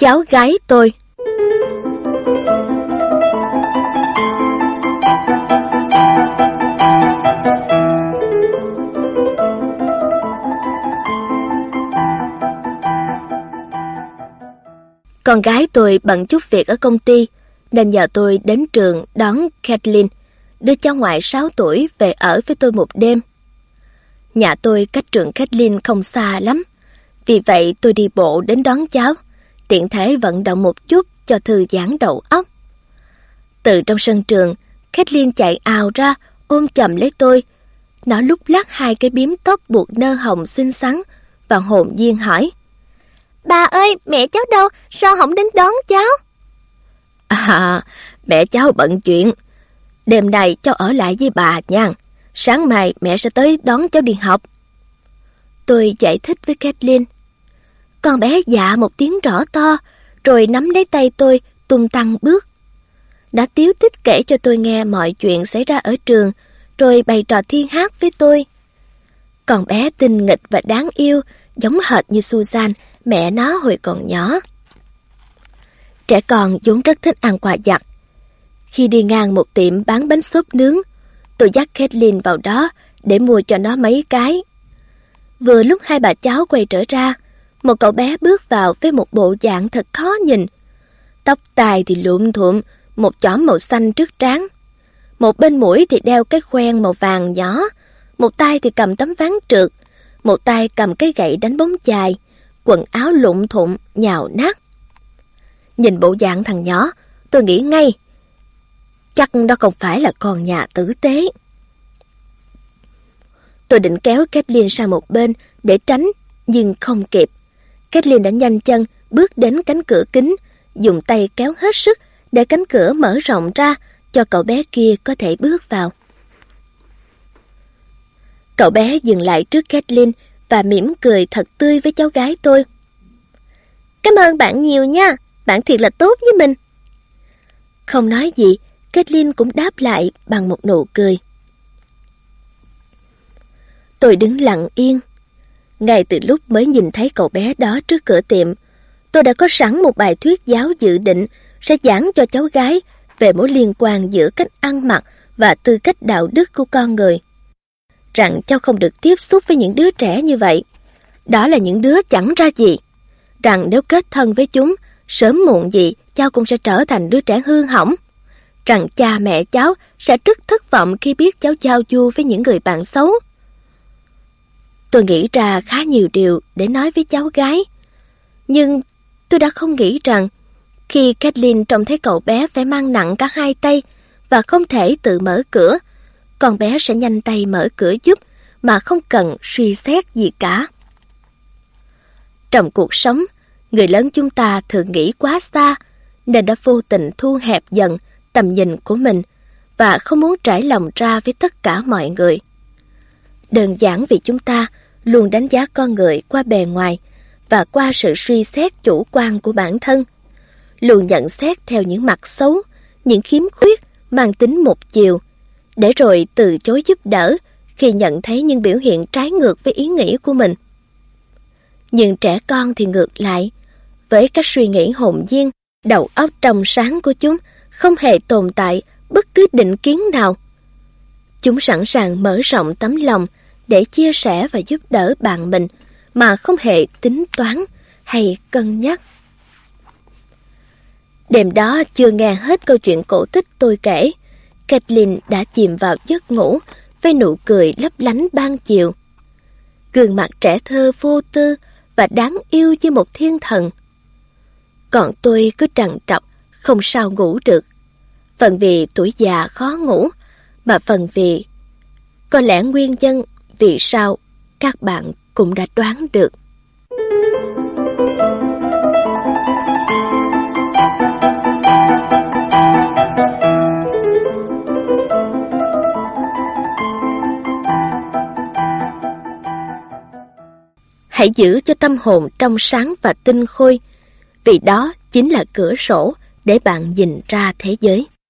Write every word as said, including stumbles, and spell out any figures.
Cháu gái tôi. Con gái tôi bận chút việc ở công ty, nên nhờ tôi đến trường đón Kathleen, đứa cháu ngoại sáu tuổi, về ở với tôi một đêm. Nhà tôi cách trường Kathleen không xa lắm, vì vậy tôi đi bộ đến đón cháu, tiện thể vận động một chút cho thư giãn đầu óc. Từ trong sân trường, Kathleen chạy ào ra, ôm chầm lấy tôi. Nó lúc lắc hai cái bím tóc buộc nơ hồng xinh xắn và hồn nhiên hỏi: "Bà ơi, mẹ cháu đâu? Sao không đến đón cháu?" "À, mẹ cháu bận chuyện. Đêm nay cháu ở lại với bà nha. Sáng mai mẹ sẽ tới đón cháu đi học." Tôi giải thích với Kathleen. Con bé dạ một tiếng rõ to, rồi nắm lấy tay tôi, tung tăng bước. Đã tíu tích kể cho tôi nghe mọi chuyện xảy ra ở trường, rồi bày trò thiên hát với tôi. Con bé tinh nghịch và đáng yêu, giống hệt như Susan, mẹ nó hồi còn nhỏ. Trẻ con vốn rất thích ăn quà vặt. Khi đi ngang một tiệm bán bánh xốp nướng, tôi dắt Kathleen vào đó để mua cho nó mấy cái. Vừa lúc hai bà cháu quay trở ra, một cậu bé bước vào với một bộ dạng thật khó nhìn. Tóc tai thì lụm thuộm, một chỏm màu xanh trước trán. Một bên mũi thì đeo cái khoen màu vàng nhỏ, một tay thì cầm tấm ván trượt, một tay cầm cái gậy đánh bóng chày, quần áo lụm thụm, nhào nát. Nhìn bộ dạng thằng nhỏ, tôi nghĩ ngay, chắc đó không phải là con nhà tử tế. Tôi định kéo Kathleen sang một bên để tránh, nhưng không kịp. Kathleen đã nhanh chân bước đến cánh cửa kính, dùng tay kéo hết sức để cánh cửa mở rộng ra cho cậu bé kia có thể bước vào. Cậu bé dừng lại trước Kathleen và mỉm cười thật tươi với cháu gái tôi. "Cảm ơn bạn nhiều nha, bạn thiệt là tốt với mình." Không nói gì, Kathleen cũng đáp lại bằng một nụ cười. Tôi đứng lặng yên. Ngay từ lúc mới nhìn thấy cậu bé đó trước cửa tiệm, tôi đã có sẵn một bài thuyết giáo dự định sẽ giảng cho cháu gái về mối liên quan giữa cách ăn mặc và tư cách đạo đức của con người. Rằng cháu không được tiếp xúc với những đứa trẻ như vậy. Đó là những đứa chẳng ra gì. Rằng nếu kết thân với chúng, sớm muộn gì cháu cũng sẽ trở thành đứa trẻ hư hỏng. Rằng cha mẹ cháu sẽ rất thất vọng khi biết cháu giao du với những người bạn xấu. Tôi nghĩ ra khá nhiều điều để nói với cháu gái. Nhưng tôi đã không nghĩ rằng khi Kathleen trông thấy cậu bé phải mang nặng cả hai tay và không thể tự mở cửa, con bé sẽ nhanh tay mở cửa giúp mà không cần suy xét gì cả. Trong cuộc sống, người lớn chúng ta thường nghĩ quá xa nên đã vô tình thu hẹp dần tầm nhìn của mình và không muốn trải lòng ra với tất cả mọi người. Đơn giản vì chúng ta luôn đánh giá con người qua bề ngoài và qua sự suy xét chủ quan của bản thân, luôn nhận xét theo những mặt xấu, những khiếm khuyết mang tính một chiều, để rồi từ chối giúp đỡ khi nhận thấy những biểu hiện trái ngược với ý nghĩ của mình. Nhưng trẻ con thì ngược lại, với cách suy nghĩ hồn nhiên, đầu óc trong sáng của chúng không hề tồn tại bất cứ định kiến nào. Chúng sẵn sàng mở rộng tấm lòng để chia sẻ và giúp đỡ bạn mình mà không hề tính toán hay cân nhắc. Đêm đó chưa nghe hết câu chuyện cổ tích tôi kể, Kathleen đã chìm vào giấc ngủ với nụ cười lấp lánh ban chiều. Gương mặt trẻ thơ vô tư và đáng yêu như một thiên thần. Còn tôi cứ trằn trọc, không sao ngủ được. Phần vì tuổi già khó ngủ, mà phần vì có lẽ nguyên nhân vì sao các bạn cũng đã đoán được. Hãy giữ cho tâm hồn trong sáng và tinh khôi, vì đó chính là cửa sổ để bạn nhìn ra thế giới.